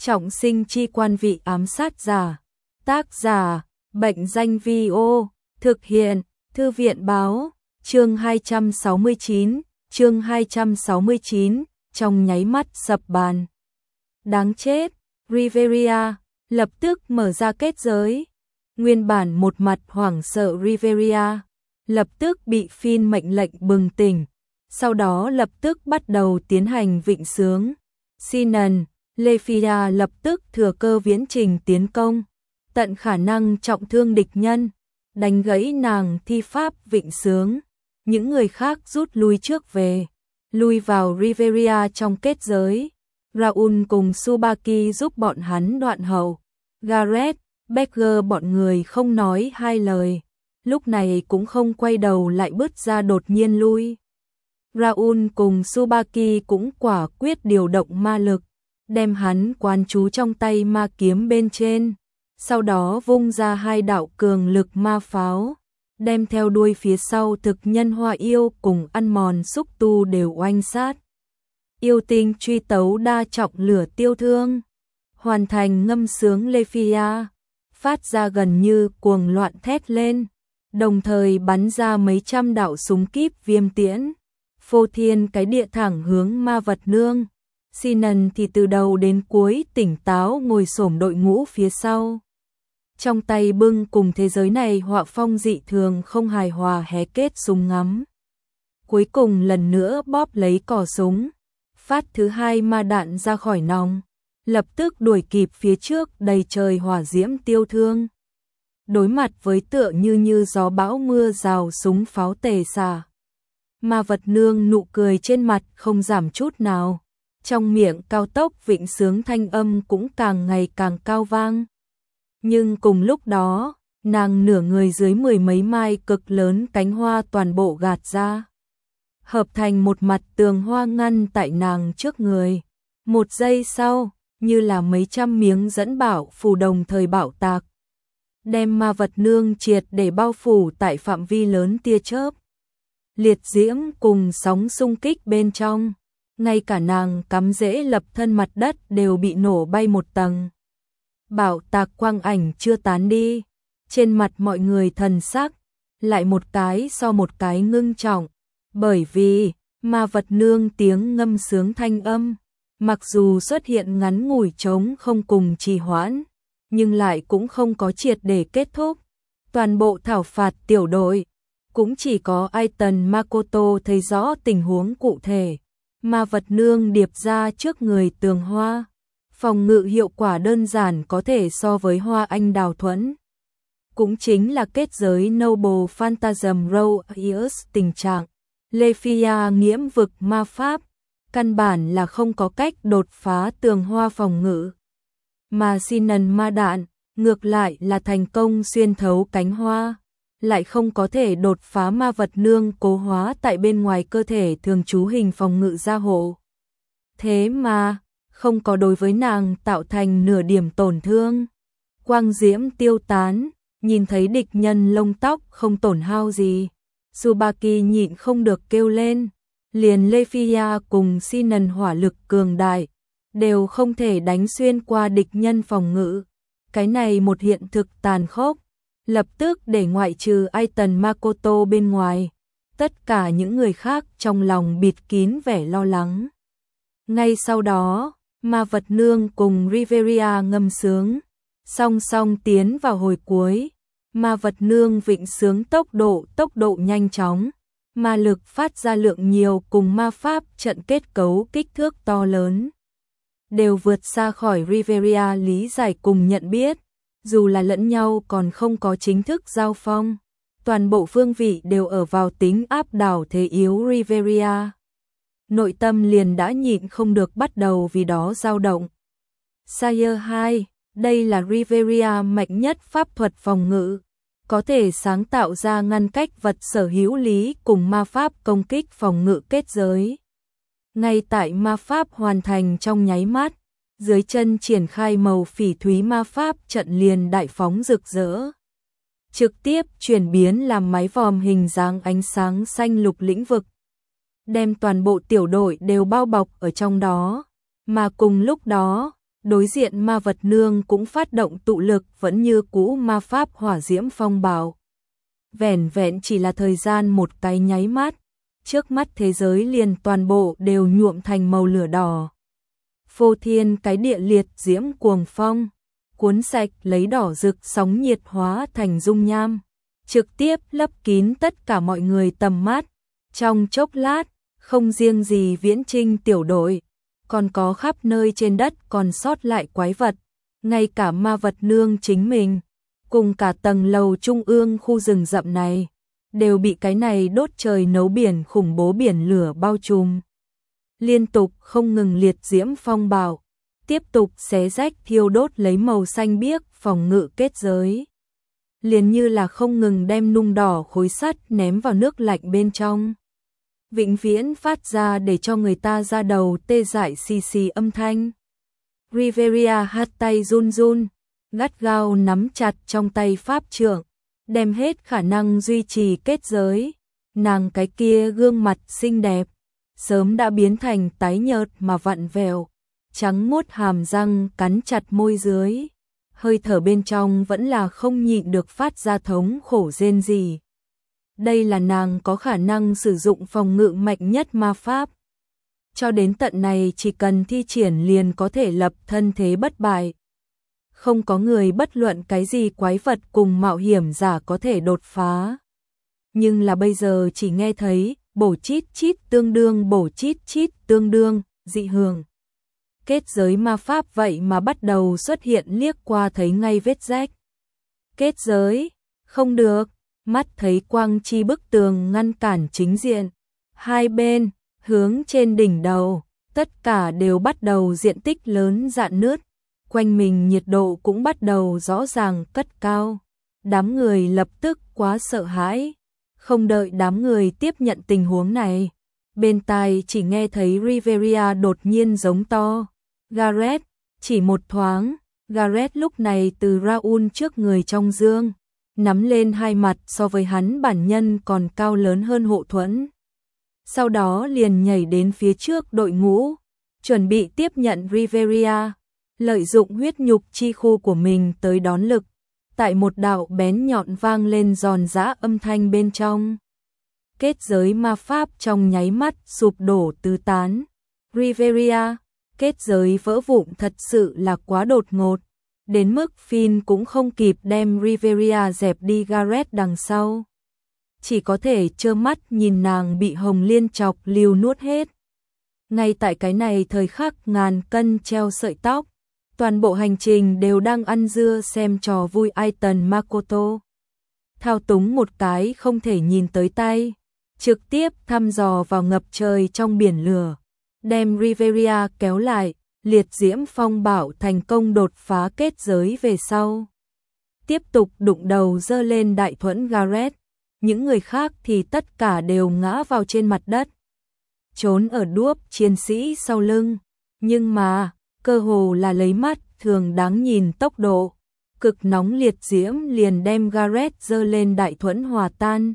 Trọng sinh chi quan vị ám sát giả. Tác giả, Bệnh danh Vi-ô. Thực hiện, Thư viện báo. Chương 269, trong nháy mắt sập bàn. Đáng chết, Riveria, lập tức mở ra kết giới. Nguyên bản một mặt hoảng sợ Riveria, lập tức bị Phin mệnh lệnh bừng tỉnh, sau đó lập tức bắt đầu tiến hành vịnh sướng. Sinan, Lephia lập tức thừa cơ viễn trình tiến công, tận khả năng trọng thương địch nhân, đánh gãy nàng thi pháp vịnh sướng. Những người khác rút lui trước về, lui vào Riveria trong kết giới. Raoul cùng Tsubaki giúp bọn hắn đoạn hậu. Gareth, Becker bọn người không nói hai lời, lúc này cũng không quay đầu lại bước ra đột nhiên lui. Raoul cùng Tsubaki cũng quả quyết điều động ma lực, đem hắn quán trú trong tay ma kiếm bên trên, sau đó vung ra hai đạo cường lực ma pháo, đem theo đuôi phía sau thực nhân hoa yêu cùng ăn mòn xúc tu đều oanh sát. Yêu tinh truy tấu đa trọng lửa tiêu thương, hoàn thành ngâm sướng Lephia, phát ra gần như cuồng loạn thét lên, đồng thời bắn ra mấy trăm đạo súng kíp viêm tiễn, phô thiên cái địa thẳng hướng ma vật nương. Sinan thì từ đầu đến cuối tỉnh táo ngồi xổm đội ngũ phía sau, trong tay bưng cùng thế giới này họa phong dị thường không hài hòa hé kết súng ngắm. Cuối cùng lần nữa bóp lấy cò súng, phát thứ hai ma đạn ra khỏi nòng, lập tức đuổi kịp phía trước đầy trời hỏa diễm tiêu thương. Đối mặt với tựa như gió bão mưa rào súng pháo tề xả, ma vật nương nụ cười trên mặt không giảm chút nào, trong miệng cao tốc vịnh sướng thanh âm cũng càng ngày càng cao vang. Nhưng cùng lúc đó, nàng nửa người dưới mười mấy mai cực lớn cánh hoa toàn bộ gạt ra, hợp thành một mặt tường hoa ngăn tại nàng trước người. Một giây sau, như là mấy trăm miếng dẫn bảo phủ đồng thời bạo tạc, đem ma vật nương triệt để bao phủ tại phạm vi lớn tia chớp, liệt diễm cùng sóng xung kích bên trong, ngay cả nàng cắm rễ lập thân mặt đất đều bị nổ bay một tầng. Bạo tạc quang ảnh chưa tán đi, trên mặt mọi người thần sắc lại một cái so một cái ngưng trọng, bởi vì ma vật nương tiếng ngâm sướng thanh âm, mặc dù xuất hiện ngắn ngủi trống không cùng trì hoãn, nhưng lại cũng không có triệt để kết thúc. Toàn bộ thảo phạt tiểu đội, cũng chỉ có Aiton Makoto thấy rõ tình huống cụ thể. Ma vật nương điệp ra trước người tường hoa, phòng ngự hiệu quả đơn giản có thể so với hoa anh đào thuẫn. Cũng chính là kết giới Noble Phantasm Rose tình trạng. Lephia nghiễm vực ma pháp, căn bản là không có cách đột phá tường hoa phòng ngự. Mà Sinan ma đạn, ngược lại là thành công xuyên thấu cánh hoa, lại không có thể đột phá ma vật nương cố hóa tại bên ngoài cơ thể thường trú hình phòng ngự gia hộ. Thế mà, không có đối với nàng tạo thành nửa điểm tổn thương. Quang diễm tiêu tán, nhìn thấy địch nhân lông tóc không tổn hao gì, Tsubaki nhịn không được kêu lên, liền Lephia cùng Sinan hỏa lực cường đại, đều không thể đánh xuyên qua địch nhân phòng ngự. Cái này một hiện thực tàn khốc, lập tức để ngoại trừ Aiton Makoto bên ngoài, tất cả những người khác trong lòng bịt kín vẻ lo lắng. Ngay sau đó, ma vật nương cùng Riveria ngâm sướng, song song tiến vào hồi cuối. Ma vật nương vịnh sướng tốc độ nhanh chóng, ma lực phát ra lượng nhiều cùng ma pháp trận kết cấu kích thước to lớn, đều vượt xa khỏi Riveria lý giải cùng nhận biết. Dù là lẫn nhau còn không có chính thức giao phong, toàn bộ phương vị đều ở vào tính áp đảo thế yếu Riveria. Nội tâm liền đã nhịn không được bắt đầu vì đó dao động. Sire 2, đây là Riveria mạnh nhất pháp thuật phòng ngự, có thể sáng tạo ra ngăn cách vật sở hữu lý cùng ma pháp công kích phòng ngự kết giới. Ngay tại ma pháp hoàn thành trong nháy mắt, dưới chân triển khai màu phỉ thúy ma pháp trận liền đại phóng rực rỡ, trực tiếp chuyển biến làm mái vòm hình dáng ánh sáng xanh lục lĩnh vực, đem toàn bộ tiểu đội đều bao bọc ở trong đó. Mà cùng lúc đó, Đối diện ma vật nương cũng phát động tụ lực vẫn như cũ ma pháp hỏa diễm phong bạo. Vẻn vẹn chỉ là thời gian một cái nháy mắt, trước mắt thế giới liền toàn bộ đều nhuộm thành màu lửa đỏ. Phô thiên cái địa liệt diễm cuồng phong, cuốn sạch lấy đỏ rực sóng nhiệt hóa thành dung nham, trực tiếp lấp kín tất cả mọi người tầm mắt. Trong chốc lát, không riêng gì Viễn Trinh tiểu đội, còn có khắp nơi trên đất còn sót lại quái vật, ngay cả ma vật nương chính mình, cùng cả tầng lầu trung ương khu rừng rậm này, đều bị cái này đốt trời nấu biển khủng bố biển lửa bao trùm. Liên tục không ngừng liệt diễm phong bạo, tiếp tục xé rách thiêu đốt lấy màu xanh biếc phòng ngự kết giới. Liền như là không ngừng đem nung đỏ khối sắt ném vào nước lạnh bên trong. Vĩnh viễn phát ra để cho người ta ra đầu tê dại xì xì âm thanh. Riveria hất tay run run, gắt gao nắm chặt trong tay pháp trượng, đem hết khả năng duy trì kết giới. Nàng cái kia gương mặt xinh đẹp, sớm đã biến thành tái nhợt mà vặn vẹo, trắng muốt hàm răng cắn chặt môi dưới. Hơi thở bên trong vẫn là không nhịn được phát ra thống khổ rên rỉ. Đây là nàng có khả năng sử dụng phòng ngự mạnh nhất ma pháp. Cho đến tận này chỉ cần thi triển liền có thể lập thân thế bất bại. Không có người bất luận cái gì quái vật cùng mạo hiểm giả có thể đột phá. Nhưng là bây giờ chỉ nghe thấy bổ chít chít tương đương bổ chít chít tương đương, dị hưởng. Kết giới ma pháp vậy mà bắt đầu xuất hiện liếc qua thấy ngay vết rách. Kết giới, không được, mắt thấy quang chi bức tường ngăn cản chính diện. Hai bên, hướng trên đỉnh đầu, tất cả đều bắt đầu diện tích lớn rạn nứt. Quanh mình nhiệt độ cũng bắt đầu rõ ràng cất cao. Đám người lập tức quá sợ hãi. Không đợi đám người tiếp nhận tình huống này, bên tai chỉ nghe thấy Riveria đột nhiên giống to. Gareth, chỉ một thoáng, Gareth lúc này từ Raoul trước người trong dương, nắm lên hai mặt so với hắn bản nhân còn cao lớn hơn hộ thuẫn. Sau đó liền nhảy đến phía trước đội ngũ, chuẩn bị tiếp nhận Riveria, lợi dụng huyết nhục chi khu của mình tới đón lực. Tại một đạo bén nhọn vang lên giòn giã âm thanh bên trong. Kết giới ma pháp trong nháy mắt sụp đổ tứ tán. Riveria, kết giới vỡ vụn thật sự là quá đột ngột. Đến mức Finn cũng không kịp đem Riveria dẹp đi Gareth đằng sau. Chỉ có thể trơ mắt nhìn nàng bị hồng liên chọc liều nuốt hết. Ngay tại cái này thời khắc ngàn cân treo sợi tóc. Toàn bộ hành trình đều đang ăn dưa xem trò vui Aiton Makoto. Thao túng một cái không thể nhìn tới tay, trực tiếp thăm dò vào ngập trời trong biển lửa, đem Riveria kéo lại, liệt diễm phong bạo thành công đột phá kết giới về sau. Tiếp tục đụng đầu dơ lên đại thuẫn Gareth, những người khác thì tất cả đều ngã vào trên mặt đất. Trốn ở đuốc chiến sĩ sau lưng, nhưng mà cơ hồ là lấy mắt thường đáng nhìn tốc độ, cực nóng liệt diễm liền đem Gareth dơ lên đại thuẫn hòa tan.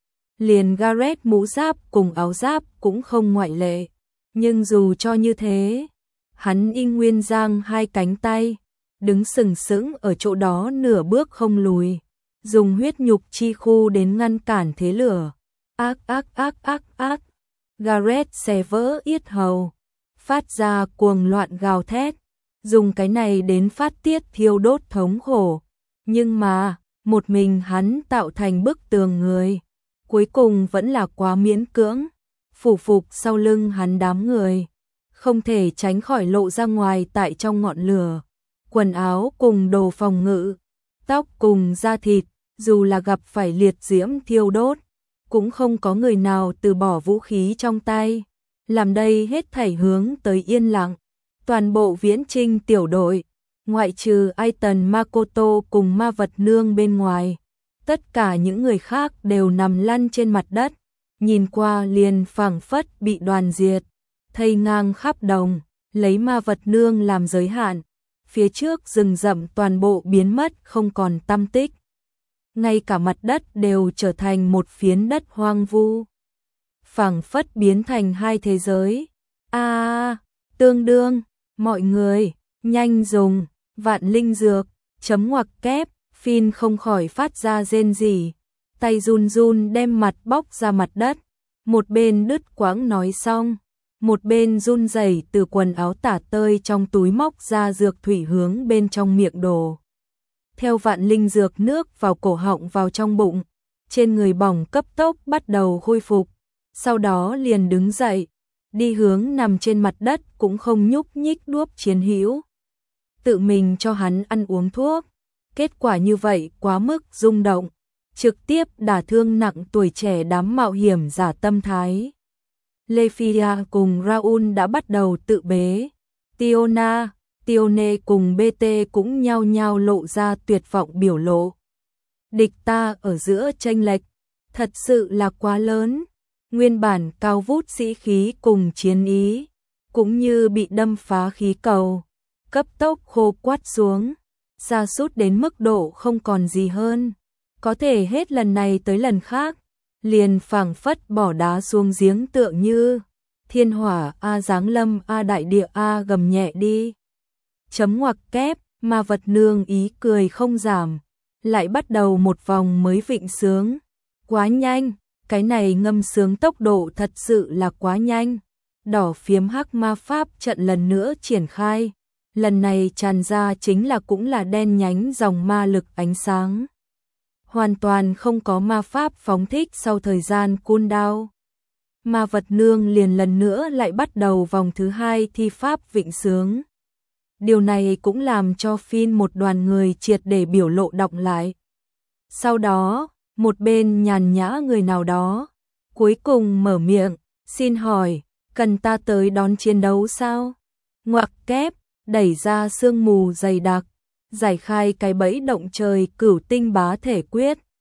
Liền Gareth mũ giáp cùng áo giáp cũng không ngoại lệ, nhưng dù cho như thế, hắn y nguyên giang hai cánh tay, đứng sừng sững ở chỗ đó nửa bước không lùi, dùng huyết nhục chi khu đến ngăn cản thế lửa. Ác ác ác ác ác, Gareth xé vỡ yết hầu, phát ra cuồng loạn gào thét, dùng cái này đến phát tiết thiêu đốt thống khổ. Nhưng mà, một mình hắn tạo thành bức tường người, cuối cùng vẫn là quá miễn cưỡng, phủ phục sau lưng hắn đám người, không thể tránh khỏi lộ ra ngoài tại trong ngọn lửa. Quần áo cùng đồ phòng ngự, tóc cùng da thịt, dù là gặp phải liệt diễm thiêu đốt, cũng không có người nào từ bỏ vũ khí trong tay. Làm đây hết thảy hướng tới yên lặng. Toàn bộ Viễn Trinh tiểu đội, ngoại trừ Aiton Makoto cùng ma vật nương bên ngoài, tất cả những người khác đều nằm lăn trên mặt đất, nhìn qua liền phảng phất bị đoàn diệt, thây ngang khắp đồng, lấy ma vật nương làm giới hạn. Phía trước rừng rậm toàn bộ biến mất không còn tăm tích. Ngay cả mặt đất đều trở thành một phiến đất hoang vu, phảng phất biến thành hai thế giới. Tương đương, mọi người, Nhanh dùng, vạn linh dược, chấm ngoặc kép, Phin không khỏi phát ra rên rỉ, tay run run đem mặt bóc ra mặt đất, một bên đứt quãng nói xong, một bên run rẩy từ quần áo tả tơi trong túi móc ra dược thủy hướng bên trong miệng đổ. Theo vạn linh dược nước vào cổ họng vào trong bụng, trên người bỏng cấp tốc bắt đầu khôi phục, sau đó liền đứng dậy, đi hướng nằm trên mặt đất cũng không nhúc nhích đuốc chiến hữu. Tự mình cho hắn ăn uống thuốc, kết quả như vậy quá mức rung động, trực tiếp đả thương nặng tuổi trẻ đám mạo hiểm giả tâm thái. Lefia cùng Raoul đã bắt đầu tự bế, Tiona, Tione cùng BT cũng nhao nhao lộ ra tuyệt vọng biểu lộ. Địch ta ở giữa chênh lệch, thật sự là quá lớn, nguyên bản cao vút sĩ khí cùng chiến ý, cũng như bị đâm phá khí cầu, cấp tốc khô quắt xuống, sa sút đến mức độ không còn gì hơn, có thể hết lần này tới lần khác, liền phảng phất bỏ đá xuống giếng tựa như thiên hỏa a giáng lâm a đại địa a gầm nhẹ đi. Chấm ngoặc kép, ma vật nương ý cười không giảm, lại bắt đầu một vòng mới vịnh sướng. Quá nhanh, cái này ngâm sướng tốc độ thật sự là quá nhanh. Đỏ phiếm hắc ma pháp trận lần nữa triển khai, lần này tràn ra chính là cũng là đen nhánh dòng ma lực ánh sáng. Hoàn toàn không có ma pháp phóng thích sau thời gian cooldown. Ma vật nương liền lần nữa lại bắt đầu vòng thứ hai thi pháp vịnh sướng. Điều này cũng làm cho Phin một đoàn người triệt để biểu lộ đọng lại. Sau đó, một bên nhàn nhã người nào đó, cuối cùng mở miệng, xin hỏi, cần ta tới đón chiến đấu sao? Ngoặc kép, đẩy ra sương mù dày đặc, giải khai cái bẫy động trời cửu tinh bá thể quyết,